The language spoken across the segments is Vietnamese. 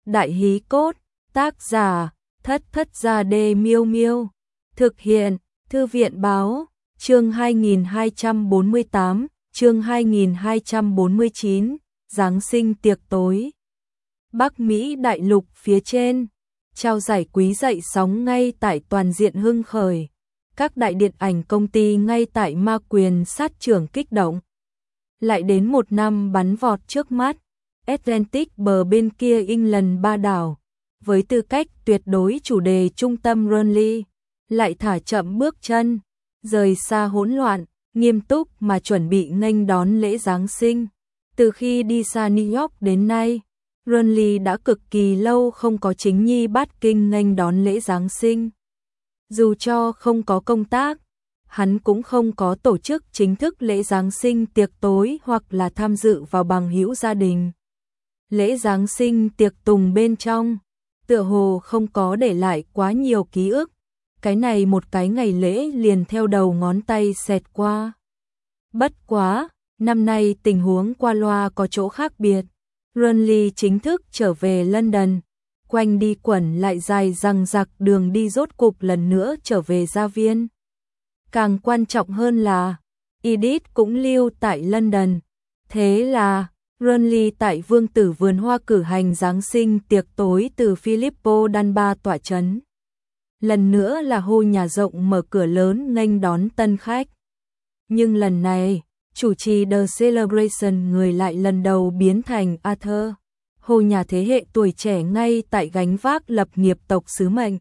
Đại hí cốt, tác giả, Thất Thất Gia Đê Miêu Miêu. Thực hiện, Thư viện báo, chương 2248, chương 2249, Giáng sinh tiệc tối. Bắc Mỹ đại lục phía trên, trao giải quý dậy sóng ngay tại toàn diện hưng khởi. Các đại điện ảnh công ty ngay tại ma quyền sát trưởng kích động. Lại đến một năm bắn vọt trước mắt, Atlantic bờ bên kia England ba đảo, với tư cách tuyệt đối chủ đề trung tâm Burnley, lại thả chậm bước chân, rời xa hỗn loạn, nghiêm túc mà chuẩn bị nghênh đón lễ Giáng sinh. Từ khi đi xa New York đến nay, Burnley đã cực kỳ lâu không có chính nhi bát kinh nghênh đón lễ Giáng sinh. Dù cho không có công tác, hắn cũng không có tổ chức chính thức lễ Giáng sinh tiệc tối hoặc là tham dự vào bằng hữu gia đình. Lễ Giáng sinh tiệc tùng bên trong, tựa hồ không có để lại quá nhiều ký ức. Cái này một cái ngày lễ liền theo đầu ngón tay xẹt qua. Bất quá, năm nay tình huống qua loa có chỗ khác biệt. Burnley chính thức trở về London, quanh đi quẩn lại dài răng rặc đường đi rốt cục lần nữa trở về gia viên. Càng quan trọng hơn là, Edith cũng lưu tại London. Thế là, Burnley tại Vương tử vườn hoa cử hành Giáng sinh tiệc tối từ Filippo Dunbar tọa trấn. Lần nữa là hô nhà rộng mở cửa lớn nghênh đón tân khách. Nhưng lần này, chủ trì The Celebration người lại lần đầu biến thành Arthur, hô nhà thế hệ tuổi trẻ ngay tại gánh vác lập nghiệp tộc sứ mệnh.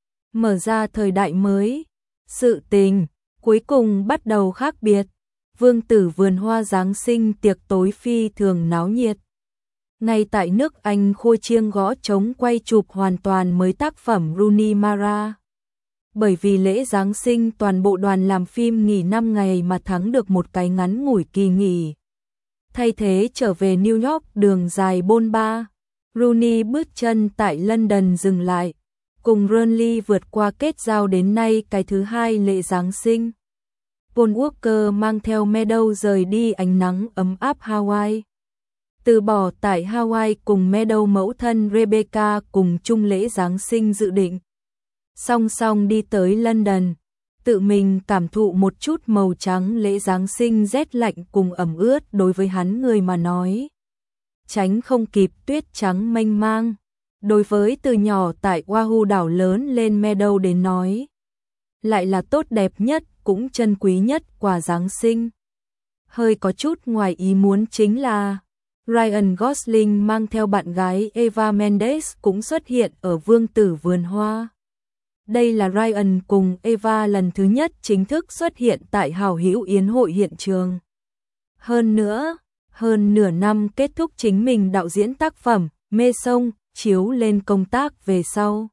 Mở ra thời đại mới, sự tình cuối cùng bắt đầu khác biệt. Vương tử vườn hoa Giáng sinh tiệc tối phi thường náo nhiệt. Ngay tại nước Anh khua chiêng gõ trống quay chụp hoàn toàn mới tác phẩm Rooney Mara. Bởi vì lễ Giáng sinh toàn bộ đoàn làm phim nghỉ 5 ngày mà thắng được một cái ngắn ngủi kỳ nghỉ. Thay thế trở về New York đường dài bôn ba, Rooney bước chân tại London dừng lại, cùng Burnley vượt qua kết giao đến nay cái thứ hai lễ Giáng sinh. Paul Walker mang theo Meadow rời đi ánh nắng ấm áp Hawaii. Từ bỏ tại Hawaii cùng Meadow mẫu thân Rebecca cùng chung lễ Giáng sinh dự định. Song song đi tới London, tự mình cảm thụ một chút màu trắng lễ Giáng sinh rét lạnh cùng ẩm ướt đối với hắn người mà nói. Tránh không kịp tuyết trắng mênh mang. Đối với từ nhỏ tại Oahu đảo lớn lên Meadow đến nói, lại là tốt đẹp nhất cũng chân quý nhất quà Giáng sinh. Hơi có chút ngoài ý muốn chính là Ryan Gosling mang theo bạn gái Eva Mendes cũng xuất hiện ở Vương tử vườn hoa. Đây là Ryan cùng Eva lần thứ nhất chính thức xuất hiện tại hào hữu yến hội hiện trường. Hơn nữa, hơn nửa năm kết thúc chính mình đạo diễn tác phẩm Mê Sông chiếu lên công tác về sau,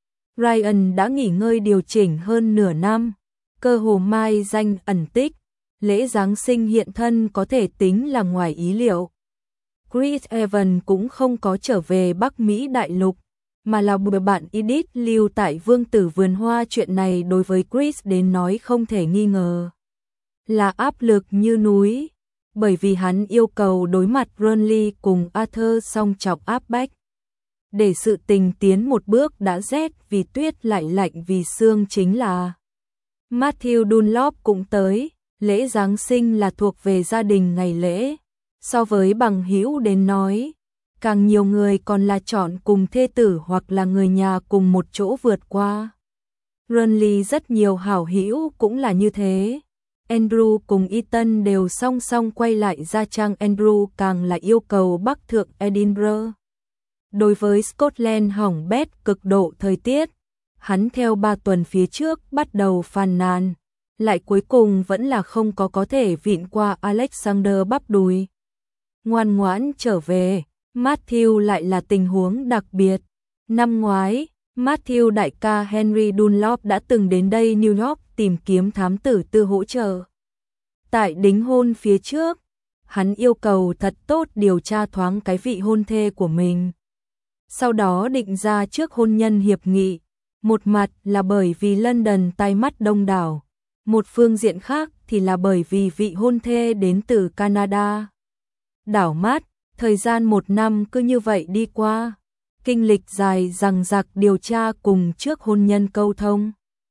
Ryan đã nghỉ ngơi điều chỉnh hơn nửa năm, cơ hồ mai danh ẩn tích. Lễ Giáng sinh hiện thân có thể tính là ngoài ý liệu. Chris Evans cũng không có trở về Bắc Mỹ đại lục, mà là bồi bạn Edith lưu tại Vương tử vườn hoa. Chuyện này đối với Chris đến nói không thể nghi ngờ là áp lực như núi, bởi vì hắn yêu cầu đối mặt Burnley cùng Arthur song trọng áp bách. Để sự tình tiến một bước đã rét vì tuyết lại lạnh vì sương chính là Matthew Dunlop cũng tới. Lễ Giáng sinh là thuộc về gia đình ngày lễ, so với bằng hữu đến nói, càng nhiều người còn là chọn cùng thê tử hoặc là người nhà cùng một chỗ vượt qua. Burnley rất nhiều hảo hữu cũng là như thế. Andrew cùng Ethan đều song song quay lại Gia Trang. Andrew càng là yêu cầu bắc thượng Edinburgh. Đối với Scotland hỏng bét cực độ thời tiết, hắn theo 3 tuần phía trước bắt đầu phàn nàn, lại cuối cùng vẫn là không có thể vịn qua Alexander bắp đùi. Ngoan ngoãn trở về. Matthew lại là tình huống đặc biệt. Năm ngoái, Matthew đại ca Henry Dunlop đã từng đến đây New York tìm kiếm thám tử tư hỗ trợ. Tại đính hôn phía trước, hắn yêu cầu thật tốt điều tra thoáng cái vị hôn thê của mình. Sau đó định ra trước hôn nhân hiệp nghị. Một mặt là bởi vì London tai mắt đông đảo, một phương diện khác thì là bởi vì vị hôn thê đến từ Canada. Đảo mắt, thời gian 1 năm cứ như vậy đi qua. kinh lịch dài dằng dặc điều tra cùng trước hôn nhân câu thông.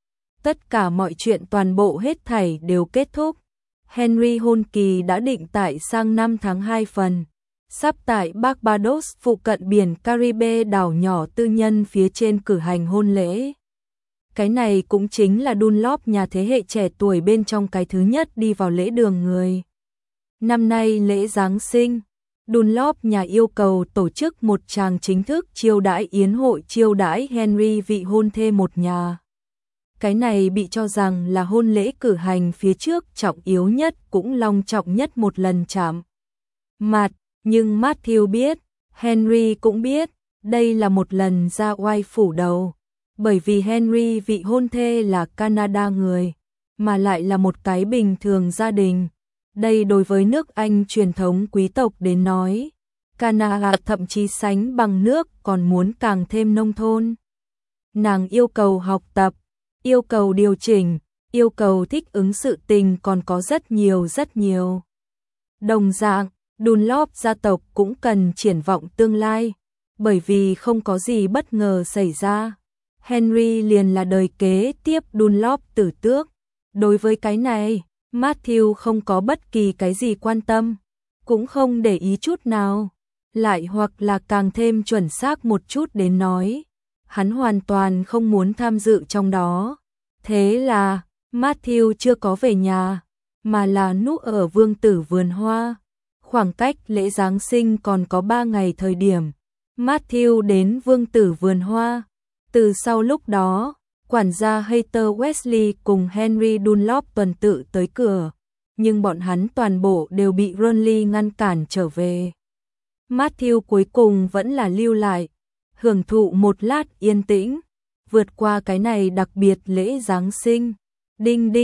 Tất cả mọi chuyện toàn bộ hết thảy đều kết thúc. Henry hôn kỳ đã định tại sang năm tháng 2 phần. Sắp tại Barbados phụ cận biển Caribe đảo nhỏ tư nhân phía trên cử hành hôn lễ. Cái này cũng chính là Dunlop nhà thế hệ trẻ tuổi bên trong cái thứ nhất đi vào lễ đường người. Năm nay lễ Giáng sinh, Dunlop nhà yêu cầu tổ chức một tràng chính thức chiêu đãi yến hội chiêu đãi Henry vị hôn thê một nhà. Cái này bị cho rằng là hôn lễ cử hành phía trước trọng yếu nhất cũng long trọng nhất một lần chạm mặt, nhưng Matthew biết, Henry cũng biết, đây là một lần ra oai phủ đầu, bởi vì Henry vị hôn thê là Canada người, mà lại là một cái bình thường gia đình. Đây đối với nước Anh truyền thống quý tộc đến nói, Canada thậm chí sánh bằng nước còn muốn càng thêm nông thôn. Nàng yêu cầu học tập, yêu cầu điều chỉnh, yêu cầu thích ứng sự tình còn có rất nhiều. Đồng dạng, Dunlop gia tộc cũng cần triển vọng tương lai, bởi vì không có gì bất ngờ xảy ra. Henry liền là đời kế tiếp Dunlop tử tước. Đối với cái này, Matthew không có bất kỳ cái gì quan tâm, cũng không để ý chút nào. Lại hoặc là càng thêm chuẩn xác một chút đến nói, hắn hoàn toàn không muốn tham dự trong đó. Thế là, Matthew chưa có về nhà, mà là núp ở Vương tử vườn hoa. Khoảng cách lễ Giáng sinh còn có 3 ngày thời điểm, Matthew đến Vương tử vườn hoa. Từ sau lúc đó, quản gia Heather Wesley cùng Henry Dunlop tuần tự tới cửa, nhưng bọn hắn toàn bộ đều bị Ronly ngăn cản trở về. Matthew cuối cùng vẫn là lưu lại, hưởng thụ một lát yên tĩnh, vượt qua cái này đặc biệt lễ Giáng sinh. Đinh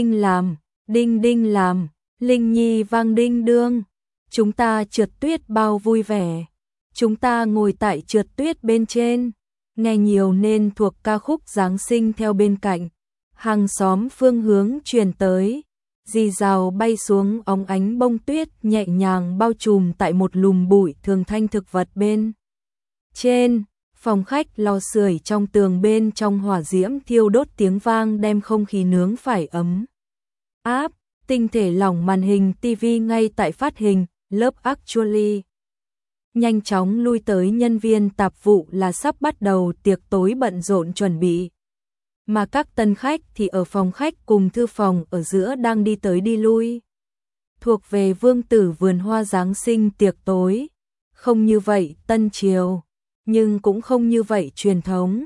đinh làm, Linh Nhi vang đinh đương. Chúng ta trượt tuyết bao vui vẻ. Chúng ta ngồi tại trượt tuyết bên trên. Nghe nhiều nên thuộc ca khúc Giáng sinh theo bên cạnh. Hàng xóm phương hướng truyền tới. Rì rào bay xuống óng ánh bông tuyết nhẹ nhàng bao trùm tại một lùm bụi thường thanh thực vật bên trên. Phòng khách lò sưởi trong tường bên trong hỏa diễm thiêu đốt tiếng vang đem không khí nướng phải ấm áp. Tinh thể lỏng màn hình TV ngay tại phát hình, Love Actually. Nhanh chóng lui tới nhân viên tạp vụ là sắp bắt đầu tiệc tối bận rộn chuẩn bị. Mà các tân khách thì ở phòng khách cùng thư phòng ở giữa đang đi tới đi lui. Thuộc về Vương tử vườn hoa Giáng sinh tiệc tối. Không như vậy tân triều, nhưng cũng không như vậy truyền thống.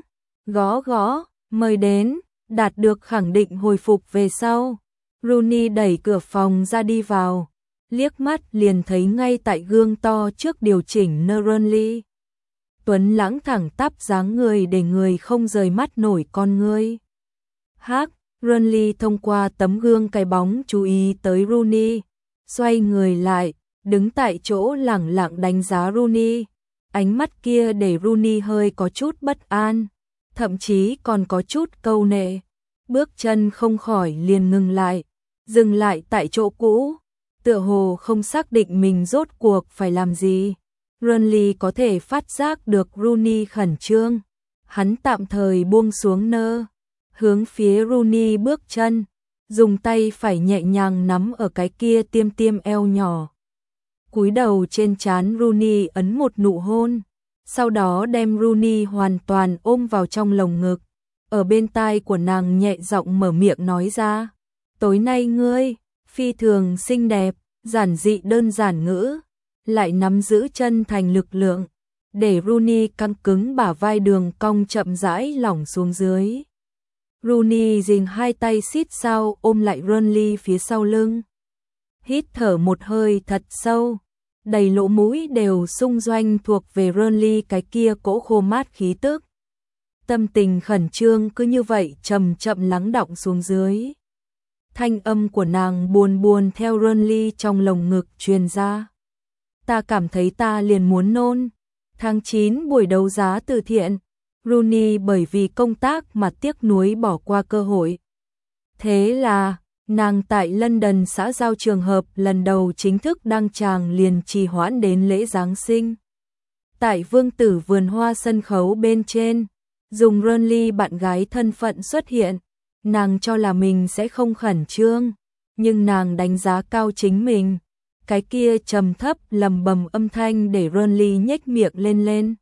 Gõ, mời đến, đạt được khẳng định hồi phục về sau. Rooney đẩy cửa phòng ra đi vào, liếc mắt liền thấy ngay tại gương to trước điều chỉnh Ronly. Tuấn lãng thẳng tắp dáng người để người không rời mắt nổi con ngươi. Ronly thông qua tấm gương cái bóng chú ý tới Rooney, xoay người lại, đứng tại chỗ lẳng lặng đánh giá Rooney. Ánh mắt kia để Rooney hơi có chút bất an, thậm chí còn có chút câu nệ. Bước chân không khỏi liền ngừng lại, dừng lại tại chỗ cũ, tựa hồ không xác định mình rốt cuộc phải làm gì. Ronly có thể phát giác được Rooney khẩn trương, hắn tạm thời buông xuống hướng phía Rooney bước chân, dùng tay phải nhẹ nhàng nắm ở cái kia tiêm eo nhỏ. Cúi đầu trên trán Rooney ấn một nụ hôn, sau đó đem Rooney hoàn toàn ôm vào trong lồng ngực. Ở bên tai của nàng nhẹ giọng mở miệng nói ra, tối nay ngươi, phi thường xinh đẹp, giản dị đơn giản ngữ, lại nắm giữ chân thành lực lượng, để Rooney căng cứng bả vai đường cong chậm rãi lỏng xuống dưới. Rooney dình hai tay xít sao ôm lại Ronly phía sau lưng. Hít thở một hơi thật sâu, đầy lỗ mũi đều xung doanh thuộc về Ronly cái kia cỗ khô mát khí tức. Tâm tình khẩn trương cứ như vậy chậm chậm lắng đọng xuống dưới. Thanh âm của nàng buồn theo Ronly trong lồng ngực truyền ra. Ta cảm thấy ta liền muốn nôn. Tháng 9 buổi đấu giá từ thiện, Rooney bởi vì công tác mà tiếc nuối bỏ qua cơ hội. Thế là, nàng tại London xã giao trường hợp lần đầu chính thức đăng tràng liền trì hoãn đến lễ Giáng sinh. Tại Vương tử vườn hoa sân khấu bên trên, dùng Renly bạn gái thân phận xuất hiện, nàng cho là mình sẽ không khẩn trương, nhưng nàng đánh giá cao chính mình. Cái kia trầm thấp lầm bầm âm thanh để Renly nhếch miệng lên.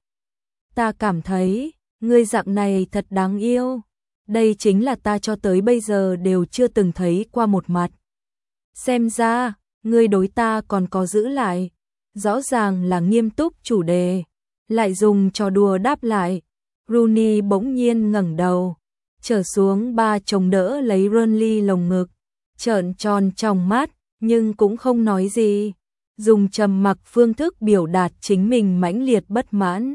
Ta cảm thấy, ngươi dạng này thật đáng yêu. Đây chính là ta cho tới bây giờ đều chưa từng thấy qua một mặt. Xem ra, ngươi đối ta còn có giữ lại. Rõ ràng là nghiêm túc chủ đề, lại dùng trò đùa đáp lại. Rooney bỗng nhiên ngẩng đầu, trở xuống ba chồng đỡ lấy Renly lồng ngực, trợn tròn trong mắt, nhưng cũng không nói gì, dùng trầm mặc phương thức biểu đạt chính mình mãnh liệt bất mãn.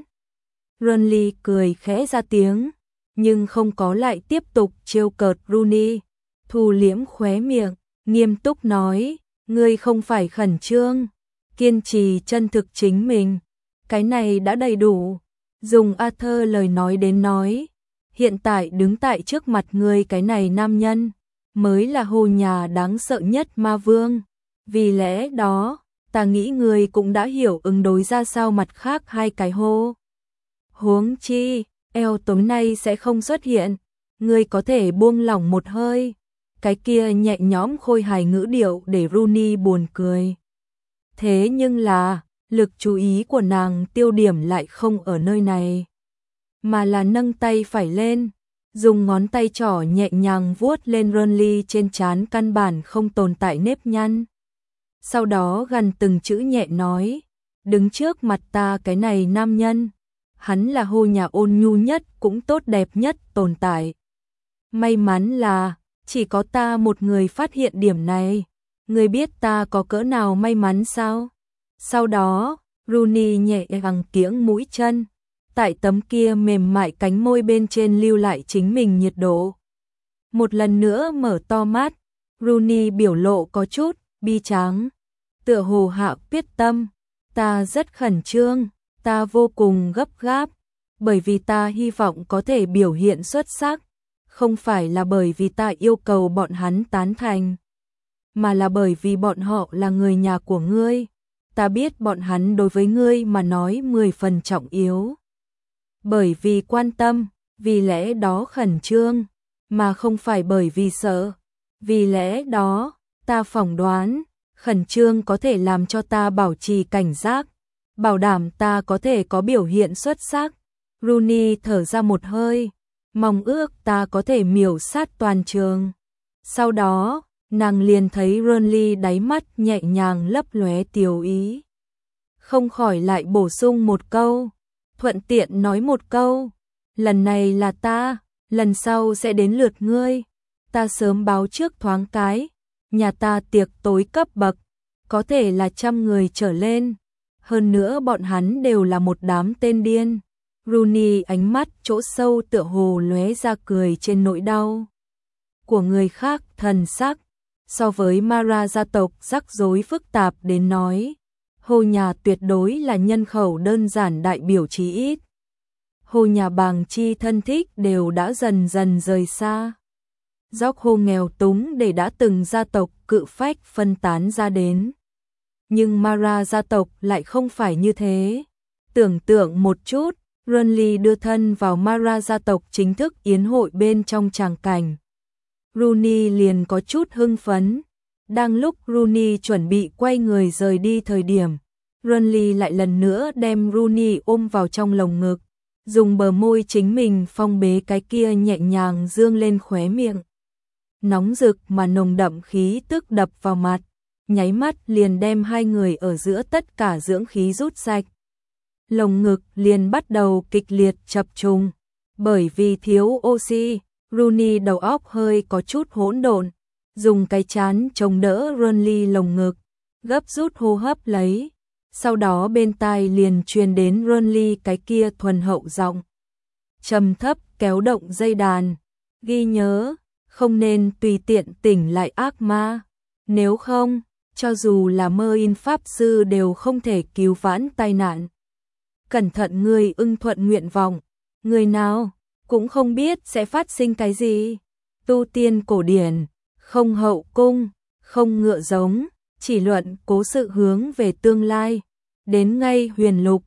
Renly cười khẽ ra tiếng, nhưng không có lại tiếp tục trêu cợt Rooney, thu liễm khóe miệng, nghiêm túc nói, ngươi không phải khẩn trương, kiên trì chân thực chính mình, cái này đã đầy đủ. Dùng Arthur lời nói đến nói, hiện tại đứng tại trước mặt ngươi cái này nam nhân, mới là Hồ nhà đáng sợ nhất ma vương. Vì lẽ đó, ta nghĩ ngươi cũng đã hiểu ứng đối ra sao mặt khác hai cái hô. Huống chi, eo tối nay sẽ không xuất hiện, ngươi có thể buông lỏng một hơi. Cái kia nhẹ nhõm khôi hài ngữ điệu để Rooney buồn cười. Thế nhưng là, lực chú ý của nàng tiêu điểm lại không ở nơi này, mà là nâng tay phải lên, dùng ngón tay trỏ nhẹ nhàng vuốt lên Renly trên trán căn bản không tồn tại nếp nhăn. Sau đó gần từng chữ nhẹ nói, đứng trước mặt ta cái này nam nhân, hắn là Hồ nhà ôn nhu nhất cũng tốt đẹp nhất tồn tại. May mắn là, chỉ có ta một người phát hiện điểm này, ngươi biết ta có cỡ nào may mắn sao? Sau đó, Rooney nhẹ nhàng kiễng mũi chân, tại tấm kia mềm mại cánh môi bên trên lưu lại chính mình nhiệt độ. Một lần nữa mở to mắt, Rooney biểu lộ có chút bi tráng, tựa hồ hạ quyết tâm, ta rất khẩn trương, ta vô cùng gấp gáp, bởi vì ta hy vọng có thể biểu hiện xuất sắc, không phải là bởi vì ta yêu cầu bọn hắn tán thành, mà là bởi vì bọn họ là người nhà của ngươi. Ta biết bọn hắn đối với ngươi mà nói 10 phần trọng yếu. Bởi vì quan tâm, vì lẽ đó khẩn trương, mà không phải bởi vì sợ. Vì lẽ đó, ta phỏng đoán, khẩn trương có thể làm cho ta bảo trì cảnh giác, bảo đảm ta có thể có biểu hiện xuất sắc. Rooney thở ra một hơi, mong ước ta có thể miểu sát toàn trường. Sau đó, nàng liền thấy Renly đáy mắt nhẹ nhàng lấp lóe tiều ý. Không khỏi lại bổ sung một câu, thuận tiện nói một câu, lần này là ta, lần sau sẽ đến lượt ngươi. Ta sớm báo trước thoáng cái, nhà ta tiệc tối cấp bậc, có thể là 100 người trở lên. Hơn nữa bọn hắn đều là một đám tên điên. Rooney ánh mắt chỗ sâu tựa hồ lóe ra cười trên nỗi đau của người khác thần sắc. So với Mara gia tộc rắc rối phức tạp đến nói, Hồ nhà tuyệt đối là nhân khẩu đơn giản đại biểu chí ít. Hồ nhà Bàng Chi thân thích đều đã dần dần rời xa. Dốc Hồ nghèo túng để đã từng gia tộc cự phách phân tán ra đến. Nhưng Mara gia tộc lại không phải như thế. Tưởng tượng một chút, Renly đưa thân vào Mara gia tộc chính thức yến hội bên trong tràng cảnh. Rooney liền có chút hưng phấn. Đang lúc Rooney chuẩn bị quay người rời đi thời điểm, Renly lại lần nữa đem Rooney ôm vào trong lồng ngực, dùng bờ môi chính mình phong bế cái kia nhẹ nhàng dương lên khóe miệng. Nóng rực mà nồng đậm khí tức đập vào mặt, nháy mắt liền đem hai người ở giữa tất cả dưỡng khí rút sạch. Lồng ngực liền bắt đầu kịch liệt chập trùng, bởi vì thiếu oxy, Rooney đầu óc hơi có chút hỗn độn, dùng cái trán chống đỡ Renly lồng ngực, gấp rút hô hấp lấy. Sau đó bên tai liền truyền đến Renly cái kia thuần hậu giọng trầm thấp kéo động dây đàn, ghi nhớ, không nên tùy tiện tỉnh lại ác ma, nếu không, cho dù là mơ in pháp sư đều không thể cứu vãn tai nạn. Cẩn thận người ưng thuận nguyện vọng, người nào cũng không biết sẽ phát sinh cái gì. Tu tiên cổ điển, không hậu cung, không ngựa giống, chỉ luận cố sự hướng về tương lai. Đến ngay huyền lục,